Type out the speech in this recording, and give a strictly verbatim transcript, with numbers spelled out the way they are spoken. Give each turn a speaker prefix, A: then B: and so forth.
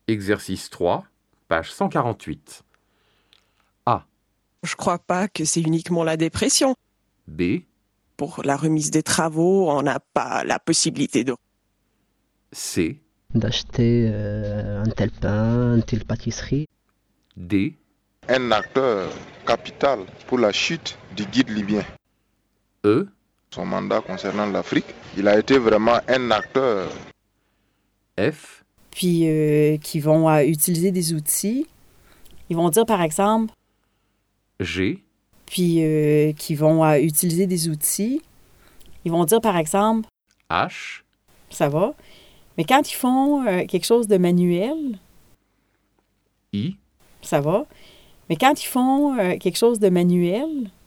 A: Exercice trois, page cent quarante-huit. A.
B: Je crois pas que c'est uniquement la dépression.
A: B.
B: Pour la remise des travaux, on n'a pas la possibilité de...
A: C.
C: D'acheter euh, un tel pain, une telle pâtisserie.
A: D.
D: Un acteur capital pour la chute du guide libyen.
A: E.
D: Son mandat concernant l'Afrique, il a été vraiment un acteur.
A: F.
E: Puis euh, qui vont euh, utiliser des outils. Ils vont dire, par exemple,
A: G.
E: puis euh, qui vont euh, utiliser des outils. Ils vont dire, par exemple,
A: H.
E: ça va. Mais quand ils font euh, quelque chose de manuel,
A: I.
E: ça va. Mais quand ils font euh, quelque chose de manuel,